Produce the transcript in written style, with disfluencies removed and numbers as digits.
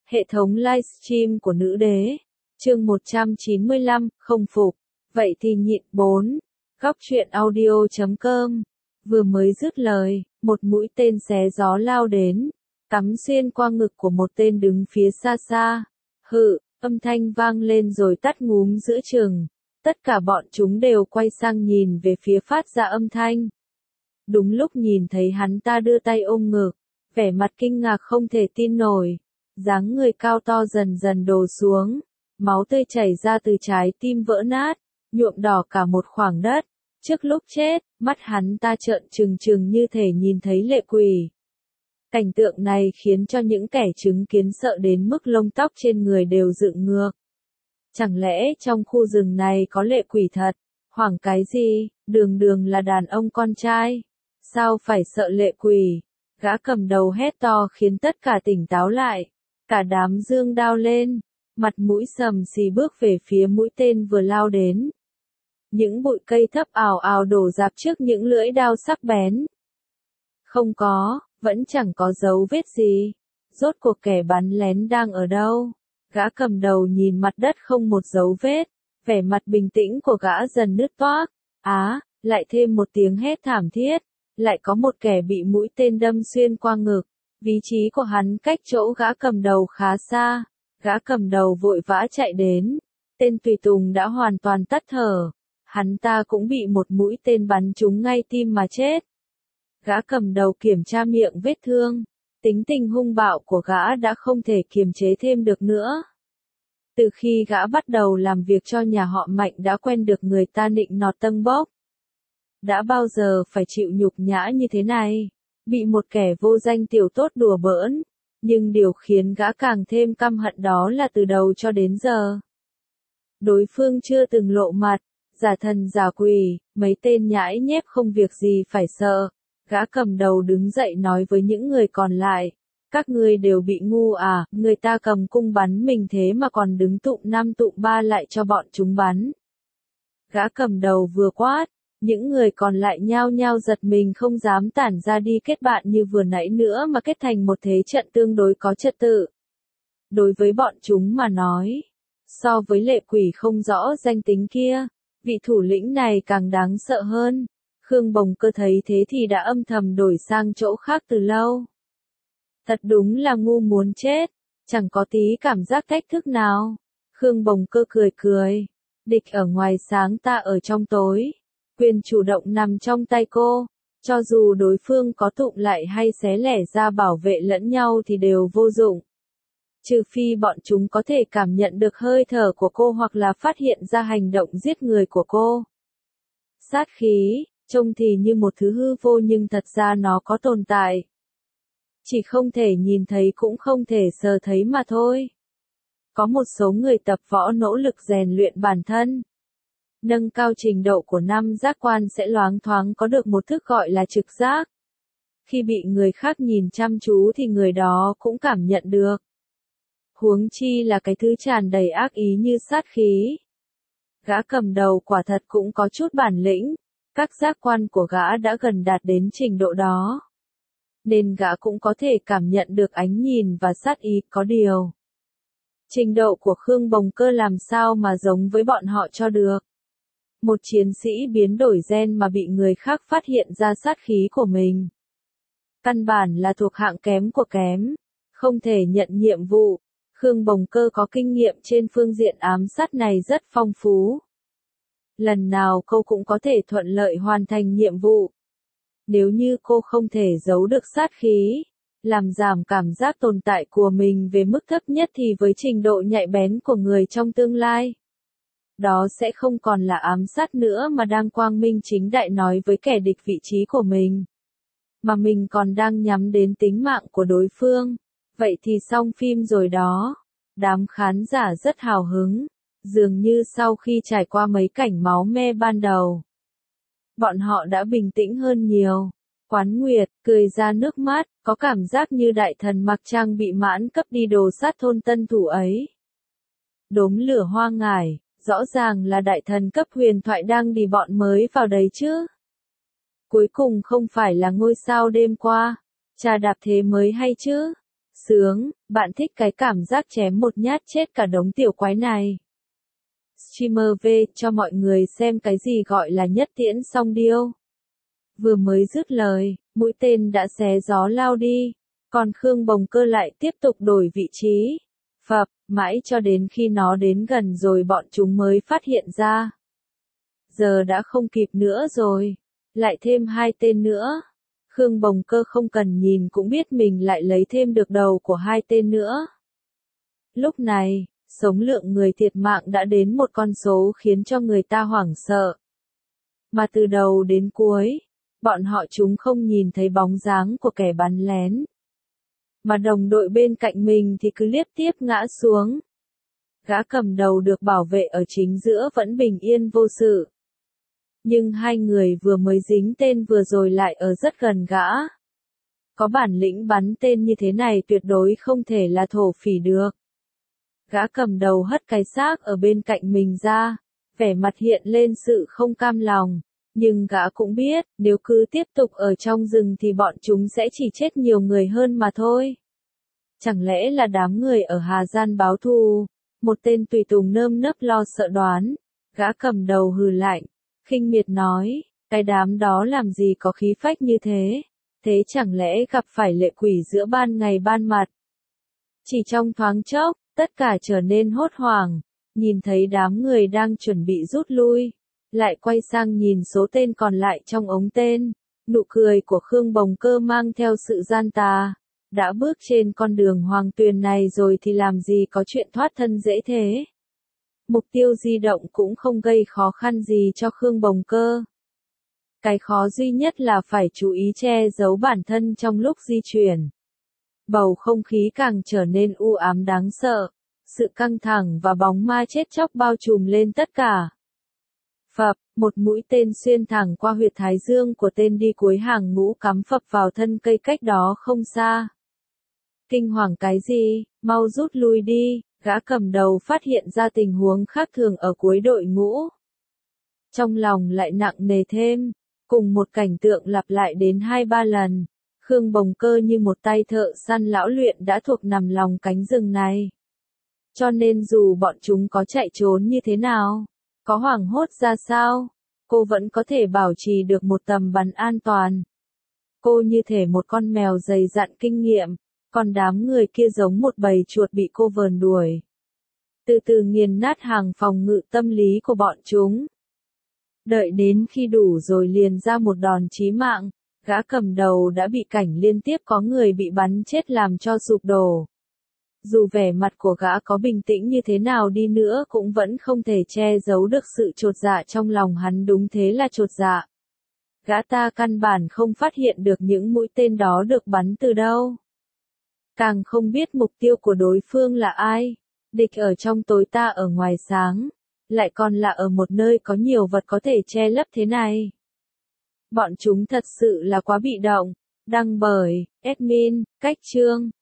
Hệ thống livestream của nữ đế. Chương 195, không phục. Vậy thì nhịn 4. Góc truyện audio.com. Vừa mới dứt lời, một mũi tên xé gió lao đến, cắm xuyên qua ngực của một tên đứng phía xa xa. Hự, âm thanh vang lên rồi tắt ngúm giữa chừng. Tất cả bọn chúng đều quay sang nhìn về phía phát ra âm thanh. Đúng lúc nhìn thấy hắn ta đưa tay ôm ngực, vẻ mặt kinh ngạc không thể tin nổi. Dáng người cao to dần dần đổ xuống, máu tươi chảy ra từ trái tim vỡ nát, nhuộm đỏ cả một khoảng đất. Trước lúc chết, mắt hắn ta trợn trừng trừng như thể nhìn thấy lệ quỷ. Cảnh tượng này khiến cho những kẻ chứng kiến sợ đến mức lông tóc trên người đều dựng ngược. Chẳng lẽ trong khu rừng này có lệ quỷ thật? Hoảng cái gì, đường đường là đàn ông con trai. Sao phải sợ lệ quỷ? Gã cầm đầu hét to khiến tất cả tỉnh táo lại. Cả đám giương đao lên, mặt mũi sầm xì bước về phía mũi tên vừa lao đến. Những bụi cây thấp ào ào đổ rạp trước những lưỡi đao sắc bén. Không có, vẫn chẳng có dấu vết gì. Rốt cuộc kẻ bắn lén đang ở đâu? Gã cầm đầu nhìn mặt đất không một dấu vết, vẻ mặt bình tĩnh của gã dần nứt toác. Lại thêm một tiếng hét thảm thiết, lại có một kẻ bị mũi tên đâm xuyên qua ngực. Vị trí của hắn cách chỗ gã cầm đầu khá xa, gã cầm đầu vội vã chạy đến. Tên tùy tùng đã hoàn toàn tắt thở, hắn ta cũng bị một mũi tên bắn trúng ngay tim mà chết. Gã cầm đầu kiểm tra miệng vết thương, tính tình hung bạo của gã đã không thể kiềm chế thêm được nữa. Từ khi gã bắt đầu làm việc cho nhà họ Mạnh đã quen được người ta nịnh nọt tâng bốc. Đã bao giờ phải chịu nhục nhã như thế này, bị một kẻ vô danh tiểu tốt đùa bỡn, nhưng điều khiến gã càng thêm căm hận đó là từ đầu cho đến giờ. Đối phương chưa từng lộ mặt, giả thần giả quỷ, mấy tên nhãi nhép không việc gì phải sợ. Gã cầm đầu đứng dậy nói với những người còn lại, các ngươi đều bị ngu à, người ta cầm cung bắn mình thế mà còn đứng tụm 5 tụm 3 lại cho bọn chúng bắn. Gã cầm đầu vừa quát, những người còn lại nhao nhao giật mình không dám tản ra đi kết bạn như vừa nãy nữa mà kết thành một thế trận tương đối có trật tự. Đối với bọn chúng mà nói, so với lệ quỷ không rõ danh tính kia, vị thủ lĩnh này càng đáng sợ hơn. Khương Bồng Cơ thấy thế thì đã âm thầm đổi sang chỗ khác từ lâu. Thật đúng là ngu muốn chết, chẳng có tí cảm giác thách thức nào. Khương Bồng Cơ cười cười, địch ở ngoài sáng ta ở trong tối. Quyền chủ động nằm trong tay cô, cho dù đối phương có tụm lại hay xé lẻ ra bảo vệ lẫn nhau thì đều vô dụng. Trừ phi bọn chúng có thể cảm nhận được hơi thở của cô hoặc là phát hiện ra hành động giết người của cô. Sát khí, trông thì như một thứ hư vô nhưng thật ra nó có tồn tại. Chỉ không thể nhìn thấy cũng không thể sờ thấy mà thôi. Có một số người tập võ nỗ lực rèn luyện bản thân. Nâng cao trình độ của năm giác quan sẽ loáng thoáng có được một thức gọi là trực giác. Khi bị người khác nhìn chăm chú thì người đó cũng cảm nhận được. Huống chi là cái thứ tràn đầy ác ý như sát khí. Gã cầm đầu quả thật cũng có chút bản lĩnh, các giác quan của gã đã gần đạt đến trình độ đó. Nên gã cũng có thể cảm nhận được ánh nhìn và sát ý, có điều. Trình độ của Khương Bồng Cơ làm sao mà giống với bọn họ cho được. Một chiến sĩ biến đổi gen mà bị người khác phát hiện ra sát khí của mình. Căn bản là thuộc hạng kém của kém, không thể nhận nhiệm vụ. Khương Bồng Cơ có kinh nghiệm trên phương diện ám sát này rất phong phú. Lần nào cô cũng có thể thuận lợi hoàn thành nhiệm vụ. Nếu như cô không thể giấu được sát khí, làm giảm cảm giác tồn tại của mình về mức thấp nhất thì với trình độ nhạy bén của người trong tương lai, đó sẽ không còn là ám sát nữa mà đang quang minh chính đại nói với kẻ địch vị trí của mình. Mà mình còn đang nhắm đến tính mạng của đối phương. Vậy thì xong phim rồi đó. Đám khán giả rất hào hứng. Dường như sau khi trải qua mấy cảnh máu me ban đầu, bọn họ đã bình tĩnh hơn nhiều. Quán Nguyệt, cười ra nước mắt, có cảm giác như đại thần mặc trang bị mãn cấp đi đồ sát thôn tân thủ ấy. Đốm lửa hoa ngải, rõ ràng là đại thần cấp huyền thoại đang đi bọn mới vào đấy chứ. Cuối cùng không phải là ngôi sao đêm qua, trà đạp thế mới hay chứ. Sướng, bạn thích cái cảm giác chém một nhát chết cả đống tiểu quái này. Streamer V cho mọi người xem cái gì gọi là nhất tiễn song điêu. Vừa mới dứt lời, mũi tên đã xé gió lao đi, còn Khương Bồng Cơ lại tiếp tục đổi vị trí. Phập, mãi cho đến khi nó đến gần rồi bọn chúng mới phát hiện ra. Giờ đã không kịp nữa rồi, lại thêm 2 tên nữa. Khương Bồng Cơ không cần nhìn cũng biết mình lại lấy thêm được đầu của 2 tên nữa. Lúc này, số lượng người thiệt mạng đã đến một con số khiến cho người ta hoảng sợ. Mà từ đầu đến cuối, bọn họ chúng không nhìn thấy bóng dáng của kẻ bắn lén. Mà đồng đội bên cạnh mình thì cứ liếp tiếp ngã xuống. Gã cầm đầu được bảo vệ ở chính giữa vẫn bình yên vô sự. Nhưng 2 người vừa mới dính tên vừa rồi lại ở rất gần gã. Có bản lĩnh bắn tên như thế này tuyệt đối không thể là thổ phỉ được. Gã cầm đầu hất cái xác ở bên cạnh mình ra, vẻ mặt hiện lên sự không cam lòng. Nhưng gã cũng biết, nếu cứ tiếp tục ở trong rừng thì bọn chúng sẽ chỉ chết nhiều người hơn mà thôi. Chẳng lẽ là đám người ở Hà Gian báo thù? Một tên tùy tùng nơm nớp lo sợ đoán. Gã cầm đầu hừ lạnh, khinh miệt nói, cái đám đó làm gì có khí phách như thế? Thế chẳng lẽ gặp phải lệ quỷ giữa ban ngày ban mặt? Chỉ trong thoáng chốc, tất cả trở nên hốt hoảng, nhìn thấy đám người đang chuẩn bị rút lui. Lại quay sang nhìn số tên còn lại trong ống tên, nụ cười của Khương Bồng Cơ mang theo sự gian tà. Đã bước trên con đường hoàng tuyền này rồi thì làm gì có chuyện thoát thân dễ thế. Mục tiêu di động cũng không gây khó khăn gì cho Khương Bồng Cơ. Cái khó duy nhất là phải chú ý che giấu bản thân trong lúc di chuyển. Bầu không khí càng trở nên u ám đáng sợ, sự căng thẳng và bóng ma chết chóc bao trùm lên tất cả. Phập, một mũi tên xuyên thẳng qua huyệt thái dương của tên đi cuối hàng ngũ cắm phập vào thân cây cách đó không xa. Kinh hoàng cái gì, mau rút lui đi, gã cầm đầu phát hiện ra tình huống khác thường ở cuối đội ngũ. Trong lòng lại nặng nề thêm, cùng một cảnh tượng lặp lại đến 2-3 lần. Khương Bồng Cơ như một tay thợ săn lão luyện đã thuộc nằm lòng cánh rừng này. Cho nên dù bọn chúng có chạy trốn như thế nào, có hoảng hốt ra sao, cô vẫn có thể bảo trì được một tầm bắn an toàn. Cô như thể một con mèo dày dặn kinh nghiệm, còn đám người kia giống một bầy chuột bị cô vờn đuổi. Từ từ nghiền nát hàng phòng ngự tâm lý của bọn chúng. Đợi đến khi đủ rồi liền ra một đòn chí mạng, gã cầm đầu đã bị cảnh liên tiếp có người bị bắn chết làm cho sụp đổ. Dù vẻ mặt của gã có bình tĩnh như thế nào đi nữa cũng vẫn không thể che giấu được sự chột dạ trong lòng hắn, đúng thế là chột dạ. Gã ta căn bản không phát hiện được những mũi tên đó được bắn từ đâu. Càng không biết mục tiêu của đối phương là ai. Địch ở trong tối ta ở ngoài sáng. Lại còn là ở một nơi có nhiều vật có thể che lấp thế này. Bọn chúng thật sự là quá bị động. Đăng bởi admin, Cách Chương.